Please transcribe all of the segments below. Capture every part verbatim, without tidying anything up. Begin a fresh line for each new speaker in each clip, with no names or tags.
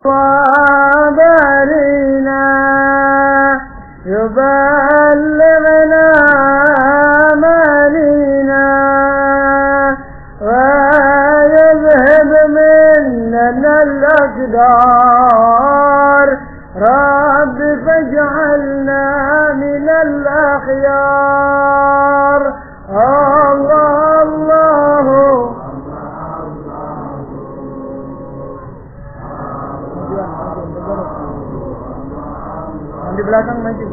وبرينا يبلغنا مالينا ويذهب مننا الأقدار رب فاجعلنا من الأخيار. الله الله di belakang maju.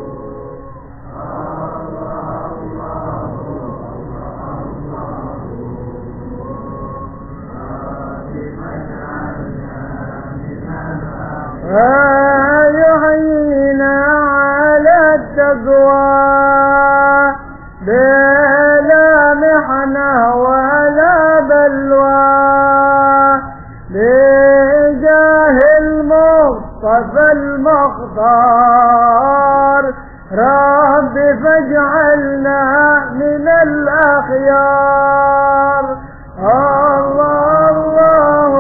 ويحيينا على التقوى بلا محنة ولا بلوى بجاه المصطفى المختار رب فاجعلنا من الأخيار. الله الله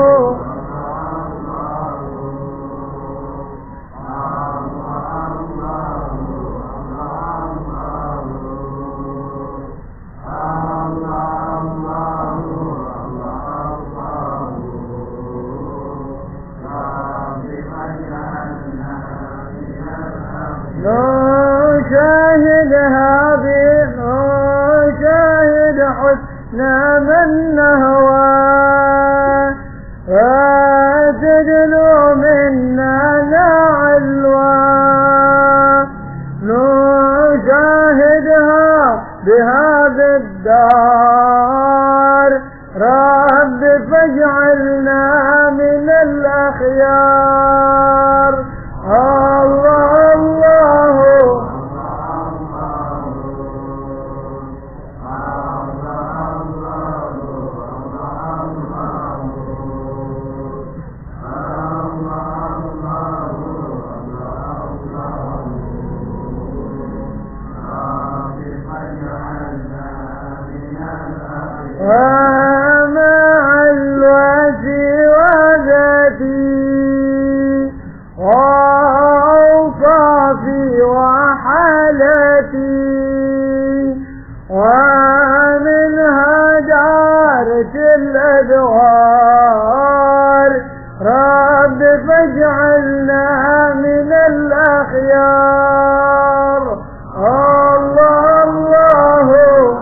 نشاهد هذه نشاهد حسن من نهوى وتدنو منا علوى نشاهدها بهذا الدار رب فاجعلنا من الأخيار. الله الله ومع الوفي وذاتي وأوصافي وحالتي ومنها دارت الأدوار رب فاجعلنا من الأخيار. الله الله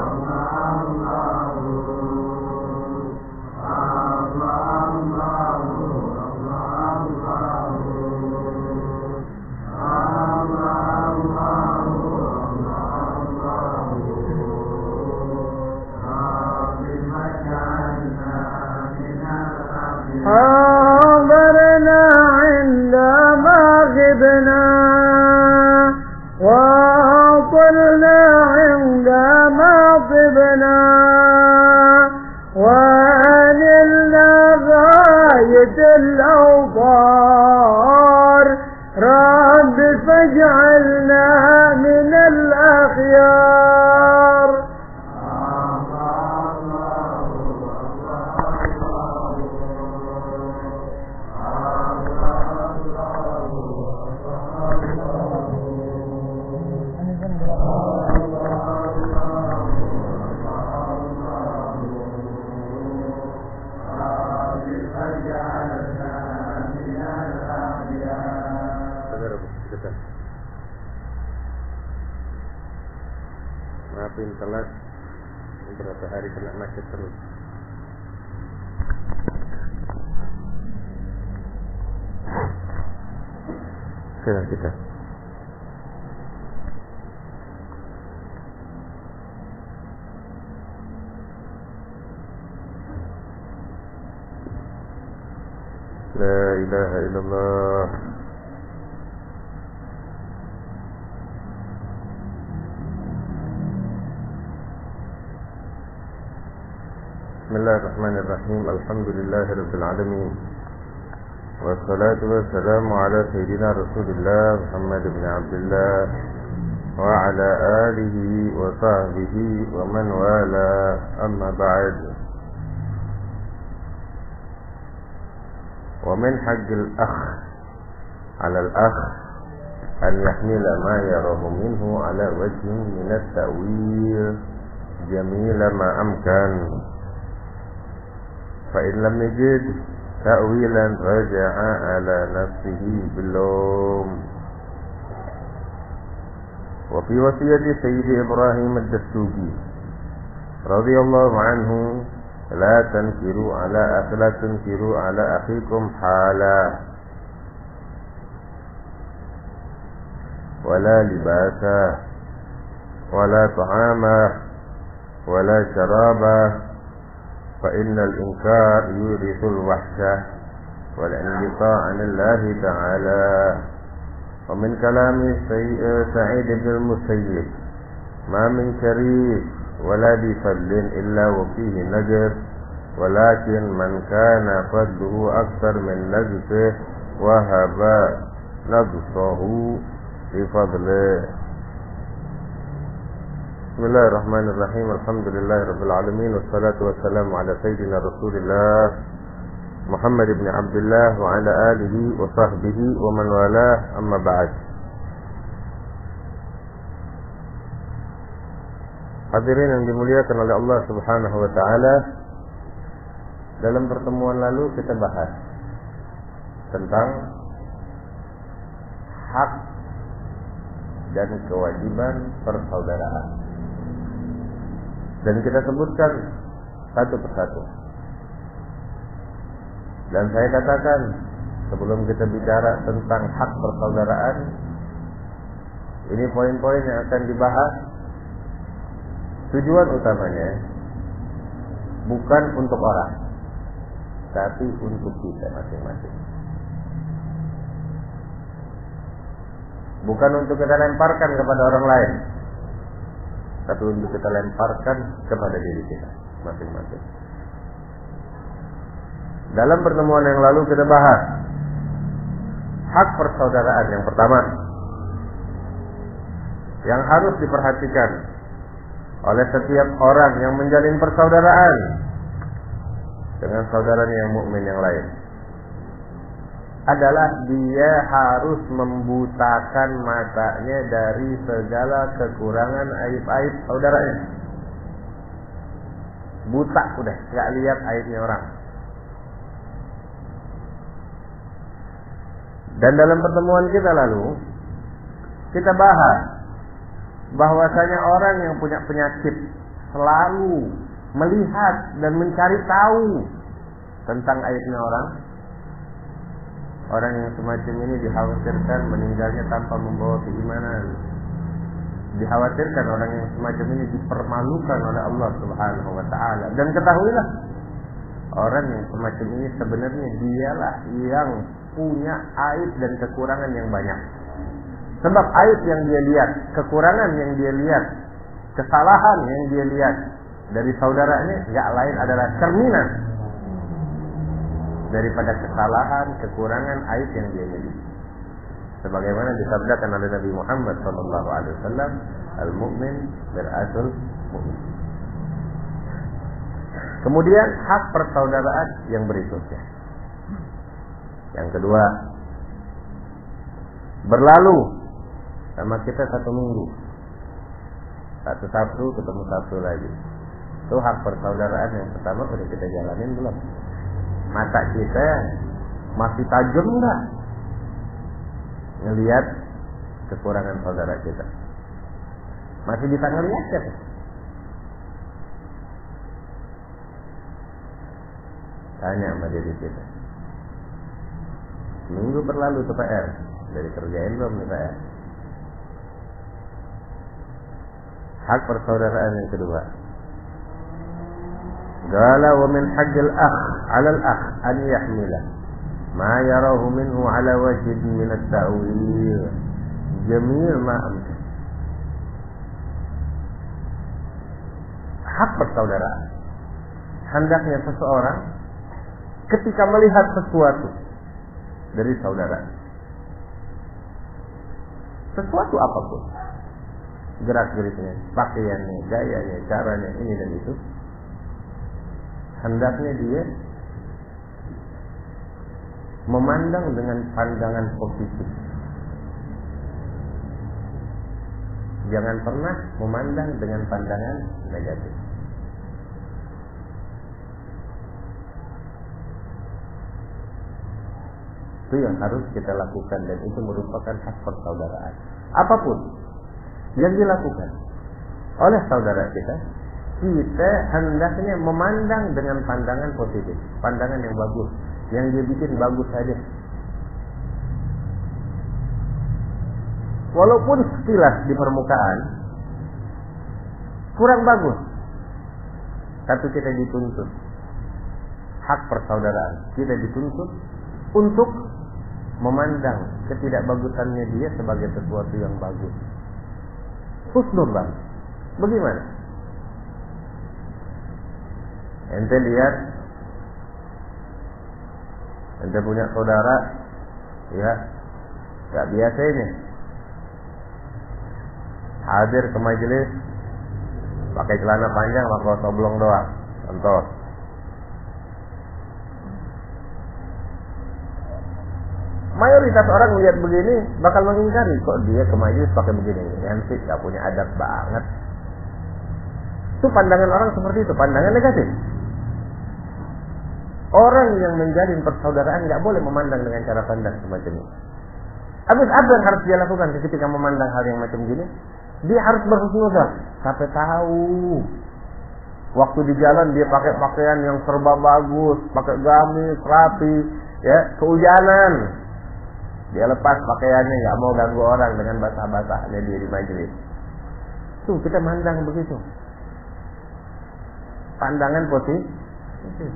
حاضرنا عندما غبنا وطلنا عندما طبنا ونلنا غاية الأوطار رب فاجعلنا من الأخيار.
Maafin telat beberapa hari kena macet terus. Sudah kita. La ilaha illallah. Bismillahirrahmanirrahim. Alhamdulillahirabbil alamin. Wassalatu wassalamu ala sayyidina Rasulillah Muhammad bin Abdullah wa ala alihi wa sahbihi wa man wala, amma ba'd. Wa min haqqil akh 'ala al-akh an yahmila ma yarahu minhu 'ala wajhin min at-ta'wil jamila ma amkan. Fa in lam yajid ta'wilan raja'a 'ala nafsihi bilum. Wa fi wasiyati Sayyidi Ibrahim ad-Dasuki radhiyallahu anhu la tankiru ala la tunkiru ala akhikum hala wala libasa wala ta'ama wala sharaba fa innal inkar yurithul wahsyah wal inqita' 'anillahi ta'ala. Wa min kalami Sa'id bin al-Musayyib ma min sharif wala bi fadlin illa wa fihi najr walakin man kana fadluhu akthar min najsihi wa haba najsahu fi fadlihi. Bismillahirrahmanirrahim. Alhamdulillahirabbil alamin wassalatu wassalamu ala sayyidina Rasulillah Muhammad ibn Abdullah wa ala alihi wa sahbihi wa man walah, amma ba'd. Hadirin yang dimuliakan oleh Allah Subhanahu wa taala, dalam pertemuan lalu kita bahas tentang hak dan kewajiban persaudaraan. Dan kita sebutkan satu persatu. Dan saya katakan, sebelum kita bicara tentang hak persaudaraan, ini poin-poin yang akan dibahas. Tujuan utamanya bukan untuk orang, tapi untuk kita masing-masing. Bukan untuk kita lemparkan kepada orang lain, tapi untuk kita lemparkan kepada diri kita masing-masing. Dalam pertemuan yang lalu kita bahas hak persaudaraan yang pertama yang harus diperhatikan oleh setiap orang yang menjalin persaudaraan dengan saudaranya yang mukmin yang lain adalah dia harus membutakan matanya dari segala kekurangan aib-aib saudaranya. Buta udah, gak lihat aibnya orang. Dan dalam pertemuan kita lalu kita bahas bahwasanya orang yang punya penyakit selalu melihat dan mencari tahu tentang aibnya orang. Orang yang semacam ini dikhawatirkan meninggalnya tanpa membawa keimanan. Dikhawatirkan orang yang semacam ini dipermalukan oleh Allah Subhanahu wa taala. Dan ketahuilah, orang yang semacam ini sebenarnya dialah yang punya aib dan kekurangan yang banyak. Sebab aib yang dia lihat, kekurangan yang dia lihat, kesalahan yang dia lihat dari saudaranya enggak lain adalah cerminan daripada kesalahan, kekurangan, aib yang dia miliki. Sebagaimana disabdakan oleh Nabi Muhammad sallallahu alaihi wasallam, al-mu'min mir'atul mu'min. Kemudian hak persaudaraan yang berikutnya. Yang kedua, berlalu sama kita satu minggu, satu Sabtu ketemu Sabtu lagi. Itu hak persaudaraan yang pertama sudah kita jalanin belum? Mata kita masih tajam enggak ngelihat kekurangan saudara kita? Masih bisa ngelihat ya? Tanya sama diri kita. Minggu berlalu itu P R. Dari kerjain belum nih P R? Hak persaudaraan yang kedua. Qala wa min haqqil akh 'ala al-akh an yahmila ma yarahu minhu 'ala wajhin min at-ta'wil jamil ma amka. Hak persaudaraan. Hendaknya seseorang ketika melihat sesuatu dari saudara, sesuatu apapun, gerak-geriknya, pakaiannya, gayanya, caranya, ini dan itu, hendaknya dia memandang dengan pandangan positif. Jangan pernah memandang dengan pandangan negatif. Itu yang harus kita lakukan, dan itu merupakan hak persaudaraan. Apapun yang dilakukan oleh saudara kita, kita hendaknya memandang dengan pandangan positif, pandangan yang bagus, yang dia bikin bagus saja. Walaupun sekilas di permukaan kurang bagus, tapi kita dituntut hak persaudaraan. Kita dituntut untuk memandang ketidakbagusannya dia sebagai sesuatu yang bagus. Husnul bang, bagaimana? Ente lihat, ente punya saudara, ya, gak biasa ini. Hadir ke majelis pakai celana panjang, pakai soblong doang. Contoh. Mayoritas orang melihat begini bakal mengingkari, kok dia ke majelis pakai begini, nanti gak punya adab banget. Itu pandangan orang seperti itu, pandangan negatif. Orang yang menjalin persaudaraan gak boleh memandang dengan cara pandang semacam ini. Habis apa yang harus dia lakukan ketika memandang hal yang macam gini? Dia harus berhusnuzon. Sampai tahu waktu di jalan dia pakai pakaian yang serba bagus, pakai gamis, rapi, ya, kehujanan, dia lepas pakaiannya, nggak mau ganggu orang dengan basah-basahnya dia di majelis. Tuh kita mandang begitu, pandangan positif.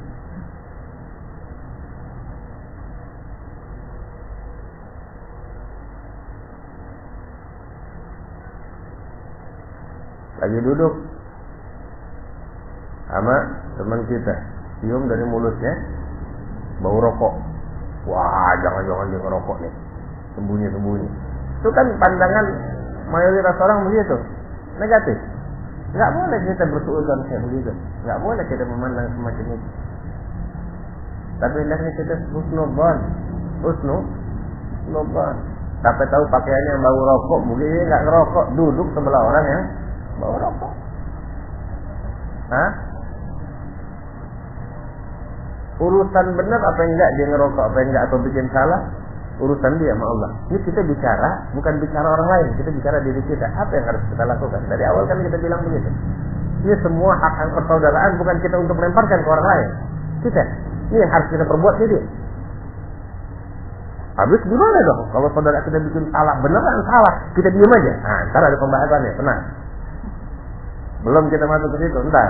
Lagi duduk sama teman kita, cium dari mulutnya bau rokok. Wah, jangan-jangan dia ngerokok nih, sembunyi-sembunyi. Itu kan pandangan mayoritas orang begitu, negatif. Nggak boleh kita bersuudzon kayak begitu, nggak boleh kita memandang semacam itu. Tapi hendaknya kita husnudzon, husnudzon. Sampai tahu pakaiannya yang bau rokok, mungkin dia nggak ngerokok, duduk sebelah orang yang bau rokok. Hah? Urusan benar apa enggak dia ngerokok, apa enggak, atau bikin salah, urusan dia sama Allah. Ini kita bicara, bukan bicara orang lain, kita bicara diri kita. Apa yang harus kita lakukan? Dari awal kan kita bilang begitu. Ini semua hak-hak persaudaraan bukan kita untuk melemparkan ke orang lain. Kita, ini yang harus kita perbuat sendiri. Habis gimana dong? Kalau saudara kita bikin salah, beneran salah, kita diam aja. Nah, ntar ada pembahasannya, tenang. Belum kita masuk ke situ, entar.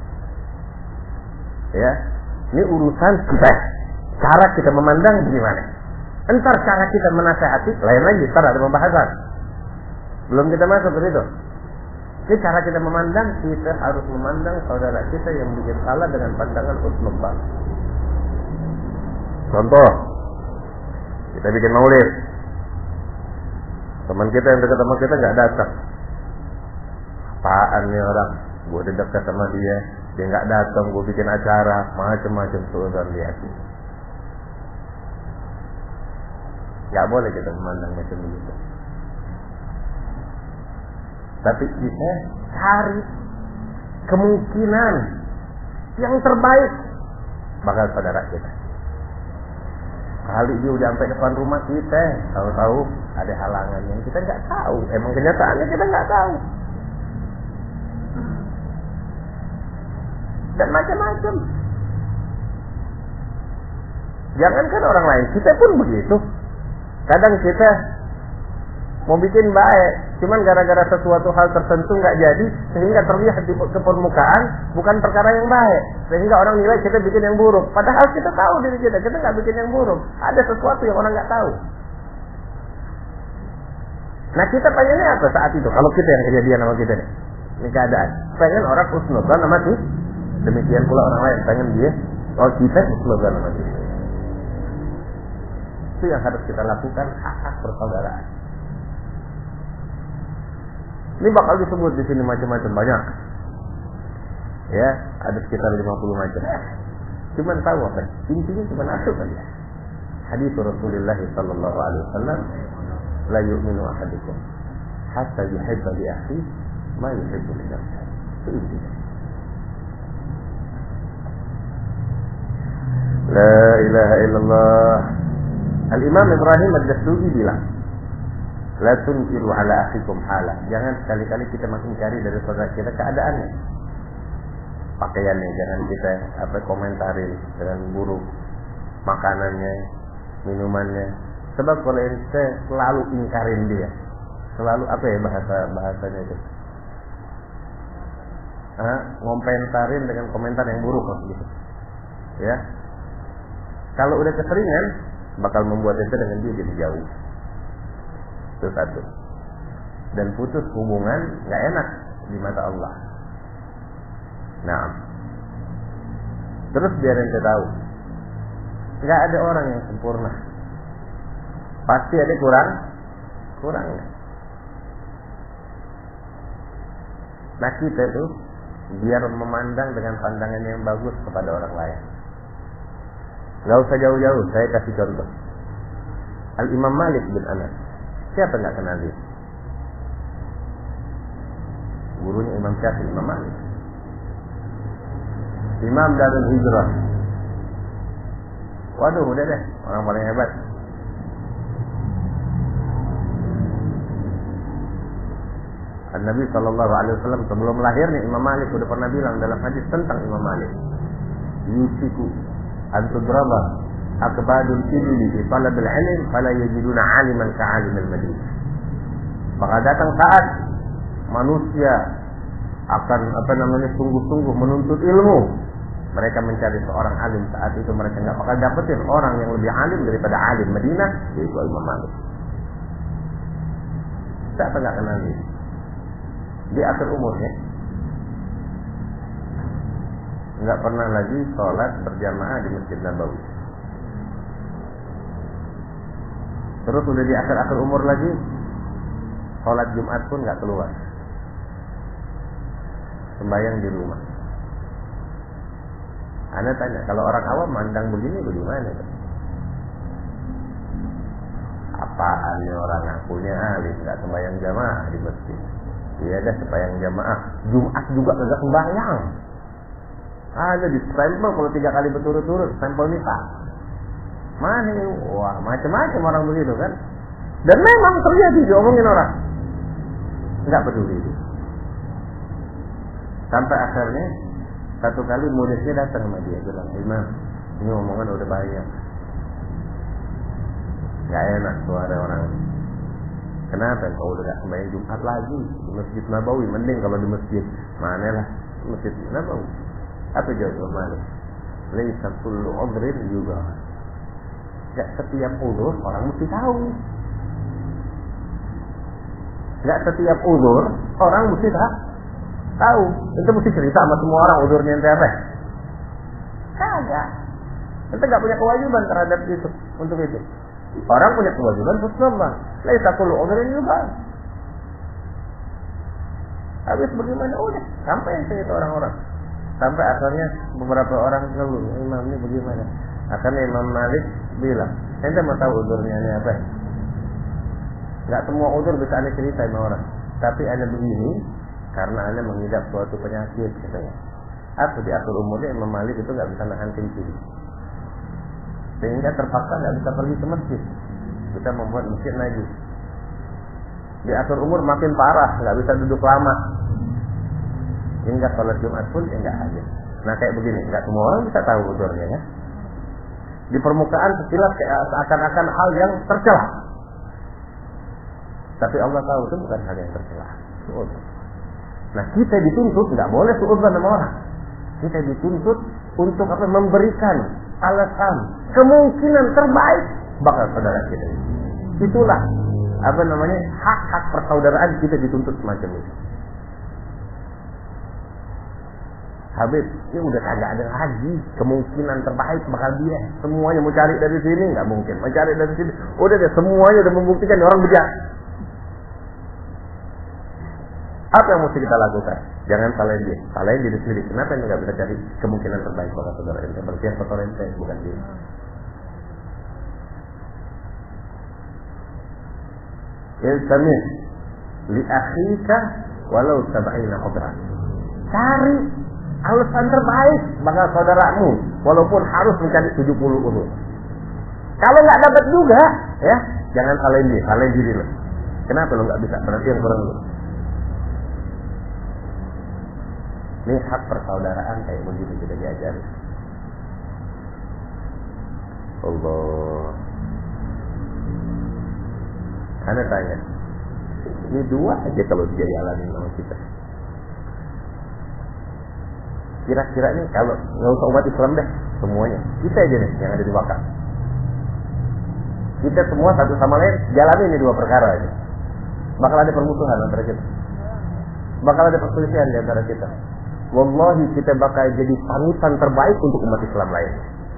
Ya, ini urusan kita. Cara kita memandang bagaimana? Entar cara kita menasihati, lain lagi, entar ada pembahasan. Belum kita masuk ke situ. Ini cara kita memandang, kita harus memandang saudara kita yang bikin salah dengan pandangan husnudzon. Contoh, kita bikin maulid, teman kita yang dekat sama kita nggak datang. Apaan nih orang? Gue udah dekat sama dia, dia nggak datang, gue bikin acara, macam-macam suudzon dia. Nggak boleh kita memandang macam itu. Tapi kita cari kemungkinan yang terbaik bakal saudara kita. Kali dia udah sampai depan rumah kita, tahu-tahu ada halangan yang kita nggak tahu. Emang kenyataannya kita nggak tahu. Dan macam-macam. Jangankan orang lain, kita pun begitu. Kadang kita mau bikin baik, cuman gara-gara sesuatu hal tertentu nggak jadi, sehingga terlihat di ke permukaan bukan perkara yang baik, sehingga orang nilai kita bikin yang buruk. Padahal kita tahu diri kita, kita nggak bikin yang buruk. Ada sesuatu yang orang nggak tahu. Nah, kita pengennya apa saat itu? Kalau kita yang kejadian sama kita nih, ini keadaan, pengen orang husnudzon sama sih. Demikian pula orang lain pengen dia, kalau kita husnudzon sama dia. Itu yang harus kita lakukan, hak-hak persaudaraan. Ini bakal disebut di sini macam-macam banyak. Ya, ada sekitar lima puluh macam. Cuman tahu apa? Intinya cuma satu saja. hadis Rasulullah sallallahu alaihi wasallam, la yu'minu ahadukum hatta yuhibba li akhihi ma yuhibbu li nafsihi. Itu intinya. La ilaha illallah. Al-Imam Ibrahim Ad-Dasuki bilang, la tunkiru ala akhikum halah. Jangan sekali-kali kita mengingkari dari saudara kita keadaannya. Pakaiannya jangan kita apa komentarin dengan buruk, makanannya, minumannya. Sebab kalau kita selalu ingkarin dia, selalu apa ya bahasa bahasanya itu, ah, ngomentarin dengan komentar yang buruk gitu, ya. Kalau udah keseringan, bakal membuat kita dengan dia jadi jauh. Itu satu. Dan putus hubungan nggak enak di mata Allah. Nah, terus biar ente tahu, nggak ada orang yang sempurna. Pasti ada kurang, kurangnya. Nah kita tuh biar memandang dengan pandangan yang bagus kepada orang lain. Gak usah jauh-jauh, saya kasih contoh. Al-Imam Malik bin Anas. Siapa nggak kenal dia? Gurunya Imam Syafi'i, Imam Malik. Imam Darul Hijrah. Waduh, udah deh, orang paling hebat. Nabi Shallallahu Alaihi Wasallam sebelum lahirnya Imam Malik sudah pernah bilang dalam hadis tentang Imam Malik, yusiku antudraba akbadul ibli fi talabil ilm fala yajiduna aliman ka'alimil Madinah. Maka datang saat manusia akan apa namanya sungguh-sungguh menuntut ilmu, mereka mencari seorang alim, saat itu mereka nggak bakal dapetin orang yang lebih alim daripada alim Madinah, yaitu Imam Malik. Siapa nggak kenal dia? Di akhir umurnya nggak pernah lagi sholat berjamaah di Masjid Nabawi. Terus udah di akhir-akhir umur lagi, sholat Jumat pun nggak keluar, sembahyang di rumah. Anda tanya, kalau orang awam mandang begini bagaimana? Apaan nih orang ngakunya alim, nggak sembahyang jamaah di masjid? Iya dah sembahyang jamaah, Jumat juga nggak sembahyang. Ada di stempel kalau tiga kali berturut-turut, stempel nikah. Mana ini? Wah, macam-macam orang begitu kan. Dan memang terjadi diomongin orang, nggak peduli. Sampai akhirnya satu kali muridnya datang sama dia bilang, Imam, ini omongan udah banyak, nggak enak suara orang. Kenapa? Kalau udah gak sembahyang Jumat lagi di Masjid Nabawi, mending kalau di masjid mana lah Masjid Nabawi. Apa jawab Malik? Laisa kullu udhrin juga. Gak setiap udzur orang mesti tahu. Gak setiap udzur orang mesti tahu. Tahu. Ente mesti cerita sama semua orang udzurnya ente apa? Kagak. Ente gak punya kewajiban terhadap itu, untuk itu. Orang punya kewajiban husnuzan. Laisa kullu udhrin juga. Habis bagaimana? Udah sampai ente itu orang-orang. Sampai akhirnya beberapa orang ngeluh, Imam ini bagaimana? Akhirnya Imam Malik bilang, ente mau tahu udurnya ini apa? Gak semua udur bisa anda cerita sama orang, tapi anda begini karena anda mengidap suatu penyakit katanya. Atau di akhir umurnya Imam Malik itu gak bisa nahan kencing, sehingga terpaksa gak bisa pergi ke masjid, kita membuat masjid najis. Di akhir umur makin parah, gak bisa duduk lama, hingga sholat Jumat pun ya nggak ada. Nah kayak begini, nggak semua orang bisa tahu udurnya ya. Di permukaan sekilas kayak seakan-akan hal yang tercela, tapi Allah tahu itu bukan hal yang tercela. Nah kita dituntut nggak boleh suudzon sama orang. Kita dituntut untuk apa? Memberikan alasan kemungkinan terbaik bakal saudara kita. Itulah apa namanya hak-hak persaudaraan, kita dituntut semacam itu. Habib, ini udah kagak ada lagi kemungkinan terbaik bakal dia. Semuanya mau cari dari sini nggak mungkin, mau cari dari sini. Udah deh, semuanya udah membuktikan orang bejat. Apa yang mesti kita lakukan? Jangan salahin dia, salahin diri sendiri. Kenapa ente nggak bisa cari kemungkinan terbaik bakal saudara ente? Berarti yang kotor ente, bukan dia. Iltamis li akhika walau sab'ina udran. Cari alasan terbaik bagi saudaramu walaupun harus mencari tujuh puluh uzur. Kalau nggak dapat juga, ya jangan salahin dia, salahin diri lo. Kenapa lo nggak bisa? Berarti yang kurang lo. Ini hak persaudaraan kayak begitu kita diajari. Allah. Anda tanya, ini dua aja kalau dia jalanin sama kita. Kira-kira nih kalau nggak usah umat Islam deh, semuanya kita aja nih yang ada di wakaf. Kita semua satu sama lain jalanin ini dua perkara aja. Bakal ada permusuhan antara kita. Bakal ada perselisihan di antara kita. Wallahi kita bakal jadi panutan terbaik untuk umat Islam lain.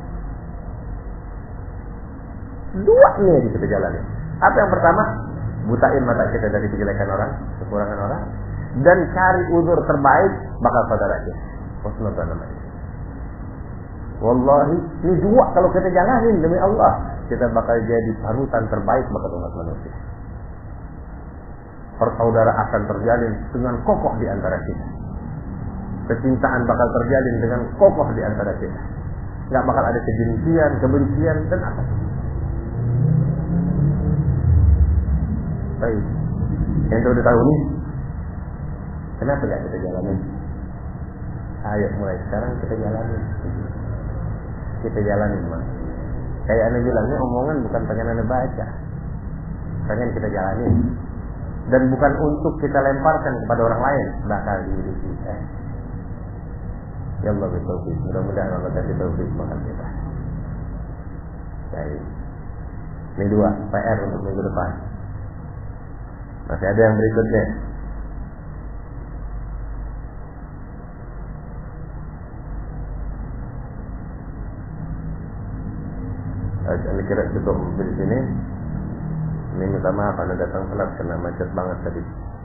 Dua nih aja kita jalanin. Apa yang pertama? Butain mata kita dari kejelekan orang, kekurangan orang, dan cari uzur terbaik bakal saudara kita. Husnuzan namanya. Wallahi, ini dua kalau kita jalanin demi Allah, kita bakal jadi panutan terbaik bakal umat manusia. Persaudaraan akan terjalin dengan kokoh di antara kita. Kecintaan bakal terjalin dengan kokoh di antara kita. Nggak bakal ada kebencian, kebencian dan apa. Baik. Yang sudah tahu nih, kenapa nggak kita jalanin? Ayo mulai sekarang kita jalanin. Kita jalanin mas. Kayak anda bilangnya omongan bukan pengen anda baca, pengen kita jalanin. Dan bukan untuk kita lemparkan kepada orang lain, bakal diri kita. Ya Allah bertaufiq. Mudah-mudahan Allah kasih taufik makan kita. Baik. Ini dua P R untuk minggu depan. Masih ada yang berikutnya. Ini kira cukup di sini. Ini minta maaf anda datang telat karena macet banget tadi.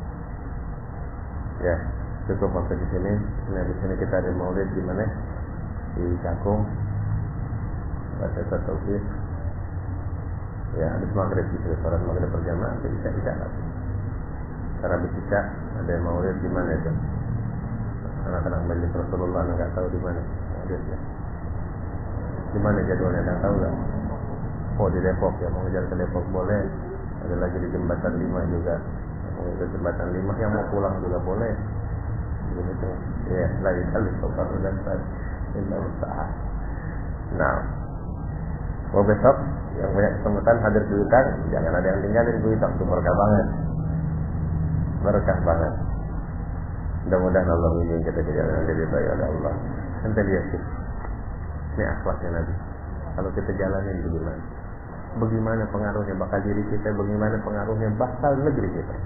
Ya, cukup waktu di sini. Nah, di sini kita ada maulid di mana? Di Cakung. Baca taufik. Ya, habis maghrib di sini sholat maghrib berjamaah, bisa bisa lagi. Cara bisa ada maulid di mana itu? Anak-anak majlis Rasulullah nggak tahu di mana. Hadisnya. Di mana jadwalnya nggak tahu nggak? Oh di Depok ya, mau ngejar ke Depok boleh. Ada lagi di jembatan lima juga. Mau ke jembatan lima yang mau pulang juga boleh. Begitu. Ya, lagi kali sopar dan sad. Inna usaha. Nah, mau besok yang punya kesempatan hadir di hutan, jangan ada yang tinggalin di hutan, itu berkah banget. Berkah banget. Mudah-mudahan Allah bimbing kita ke jalan yang diridhai oleh Allah. Nanti lihat sih. Ini akhlaknya Nabi. Kalau kita jalanin bagaimana? Bagaimana pengaruhnya bakal diri kita, bagaimana pengaruhnya bakal negeri kita.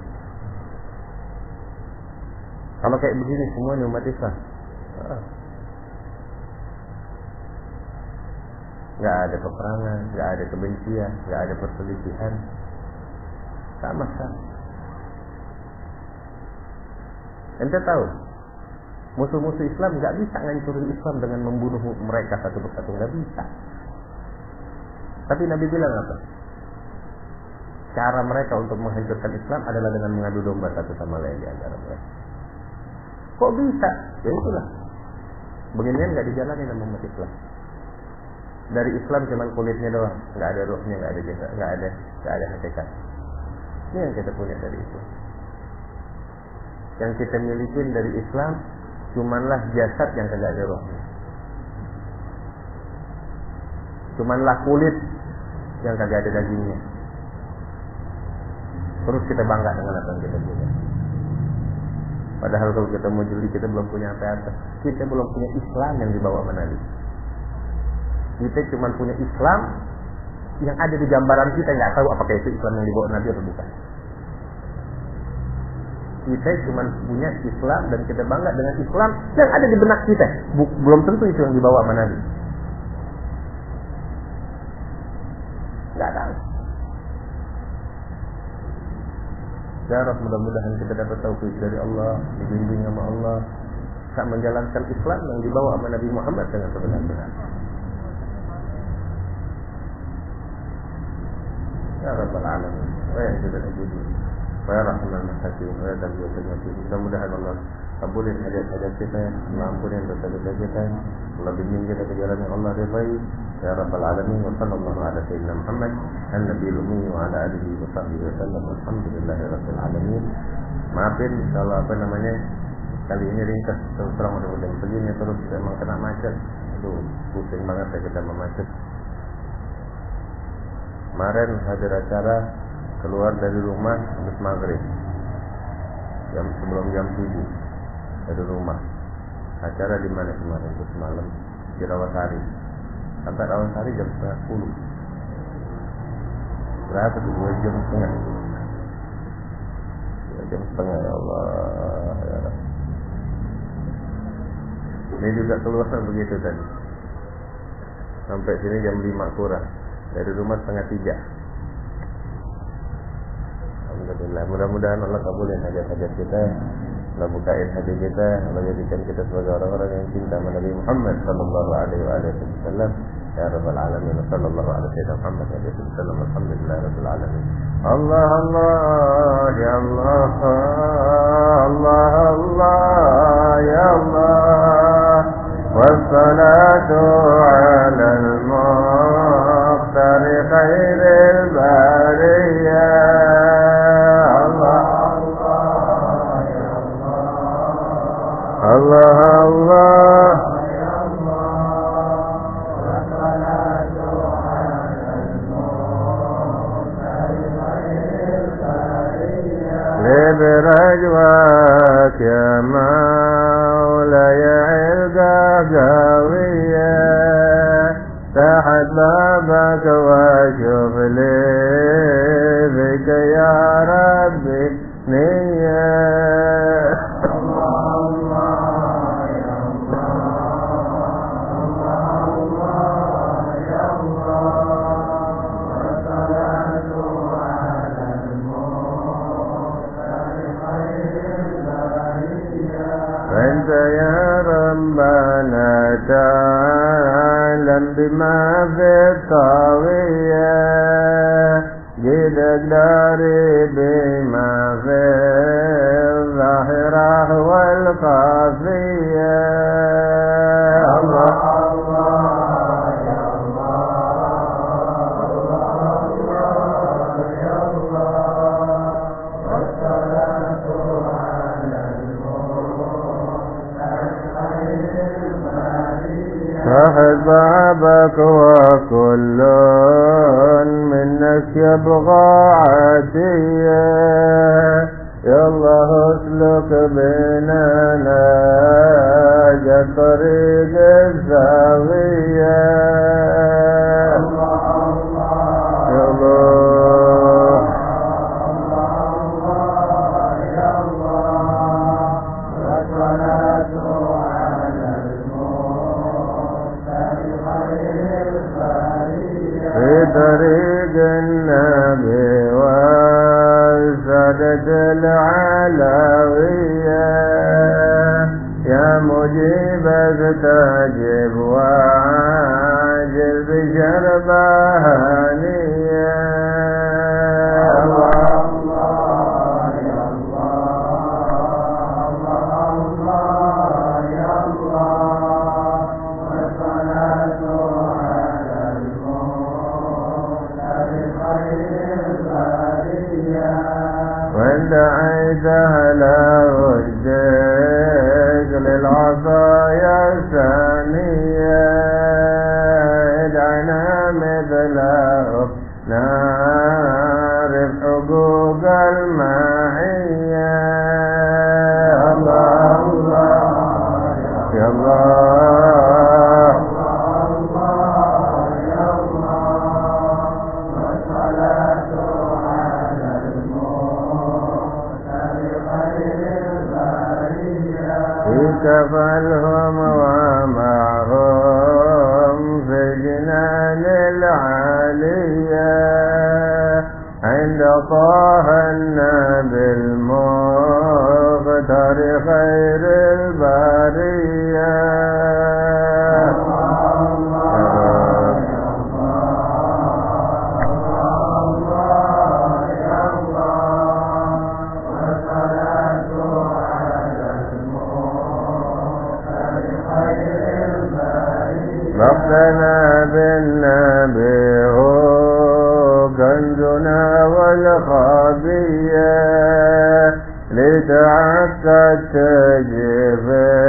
Kalau kayak begini semuanya umat Islam, ah. Gak ada peperangan, gak ada kebencian, gak ada perselisihan, sama sama. Ente tahu, musuh-musuh Islam gak bisa ngancurin Islam dengan membunuh mereka satu persatu, gak bisa. Tapi Nabi bilang apa? Cara mereka untuk menghancurkan Islam adalah dengan mengadu domba satu sama lain di antara mereka. Kok bisa? Ya itulah. Beginian gak dijalani sama umat Islam. Dari Islam cuma kulitnya doang, gak ada ruhnya, gak ada jaga, gak ada, gak ada hakikat. Ini yang kita punya dari Islam. Yang kita miliki dari Islam cumanlah jasad yang kagak ada ruhnya. Cumanlah kulit yang kagak ada dagingnya. Terus kita bangga dengan apa yang kita punya. Padahal kalau kita mau jeli, kita belum punya apa-apa. Kita belum punya Islam yang dibawa sama Nabi. Kita cuma punya Islam yang ada di gambaran kita, nggak tahu apakah itu Islam yang dibawa Nabi atau bukan. Kita cuma punya Islam dan kita bangga dengan Islam yang ada di benak kita. Belum tentu itu yang dibawa sama Nabi. Nggak tahu. Ya Rabb, mudah-mudahan kita dapat taufik dari Allah, dibimbing sama Allah, bisa menjalankan Islam yang dibawa sama Nabi Muhammad dengan sebenar-benar. ya rabbal alamin. Wa ya jazaal ajudin wa ya rahman al-hakim wa ya dalil al-matin. Mudah-mudahan Allah kabulin hajat-hajat kita, Allah ampunin dosa-dosa kita, Allah bimbing kita ke jalan yang Allah ridai. Ya rabbal alamin. Wa sallallahu ala sayyidina Muhammad an-nabiyil ummi wa ala alihi wa sahbihi wa sallam. Alhamdulillahi rabbil alamin. Maafin kalau apa namanya kali ini ringkas, terus terang mudah-mudahan begini terus memang kena macet. Aduh, pusing banget ya kita memacet. Kemarin hadir acara keluar dari rumah habis maghrib, jam sebelum jam tujuh dari rumah. Acara di mana kemarin? Itu semalam di Rawasari. Sampai Rawasari jam setengah sepuluh. Berapa tuh? Dua jam setengah. Dua jam setengah ya Allah. Ya Allah. Ini juga keluar begitu tadi. Sampai sini jam lima kurang. Dari rumah setengah tiga. Alhamdulillah. Mudah-mudahan Allah kabulin hajat-hajat kita, Allah bukain hati kita, Allah jadikan kita sebagai orang-orang yang cinta Nabi Muhammad sallallahu alaihi wasallam. Ya rabbal alamin. Sallallahu alaihi sayyidina Muhammad wa alihi wasallam. Alhamdulillah rabbil alamin. Allah Allah ya Allah. Allah Allah ya Allah. Wassalatu ala al-mukhtar khairil bariyah. Allah Allah ya Allah. Allah Allah ya Allah. Wassalatu ala al-mukhtar khairil bariyah. Librajwak ya مولاي القاقاوية تحت بابك واشوف لي بك يا ربي نية. الله الله يا الله. الله الله يا الله. والصلاة على المختار خير البرية. أنت يا ربنا تعلم بما في الطاوية جدك داري بما في الظاهرة والخفية. الله الله يا الله. الله الله يا الله. والصلاة على صاحب بابك وكل منك يبغى عادية. يا الله اسلك بيننا جا طريق الزاوية. الله الله يا الله. الله الله يا الله. والصلاة في طريق النبي والسادة العلوية. يا مجيب استجب وعاجل بشربة هنية. الله الله يا الله. الله الله يا الله. والصلاة على المختار خير البرية. ودعيت أهل وجدك للعصايا الثانية. ادعنا مثله نعرف حقوق المعية. الله الله يا الله. الله يا الله. والصلاة على المختار خير البرية. كفلهم ومعهم في جنان العالية عند طه النبي المختار خير البرية. الله الله والدنا والخبية لتعكد تجف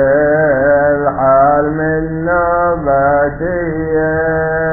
الحال من نباتية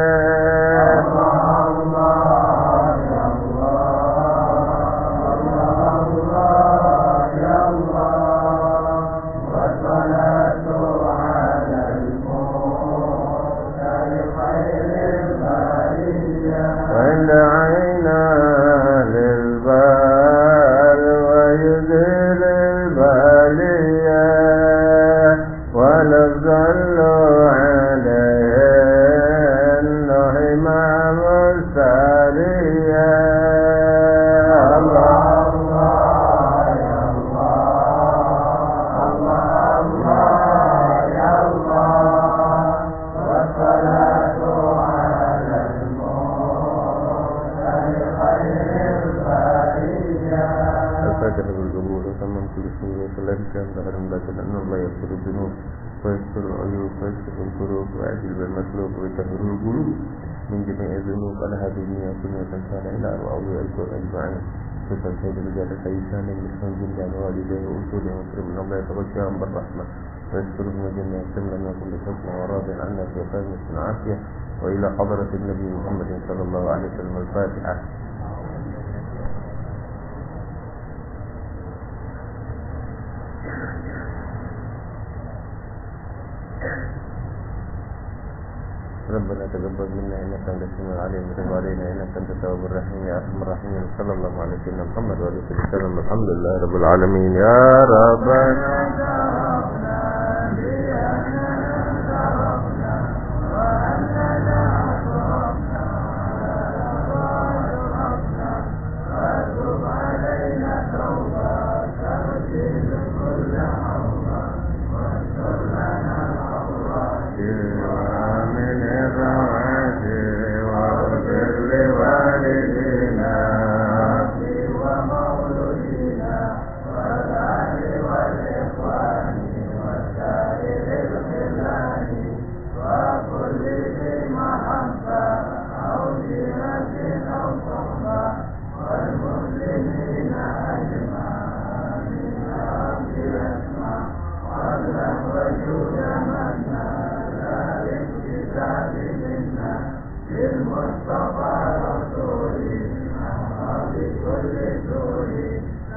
ويستر العيوب ويستر الكروب ويعدل بالمسلوب ويطهر القلوب من جميع الذنوب على هذه الدنيا كلها كان إلى أرواح الكون أجمعين وصل سيد رجال سيسان من جميع والديه وأصوله وكرم من الله يتغشاهم بالرحمة ويسترهم من جميع سمنا وكل حكم وراض عنا في خيمة عافية وإلى حضرة النبي محمد صلى الله عليه وسلم الفاتحة. ربنا تقبل منا انك انت السميع العليم وتب علينا انك انت التواب الرحيم يا ارحم الراحمين صلى الله على سيدنا محمد وعلى اله وسلم. الحمد لله رب العالمين. يا ربنا المصطفى رسولي بكل سوري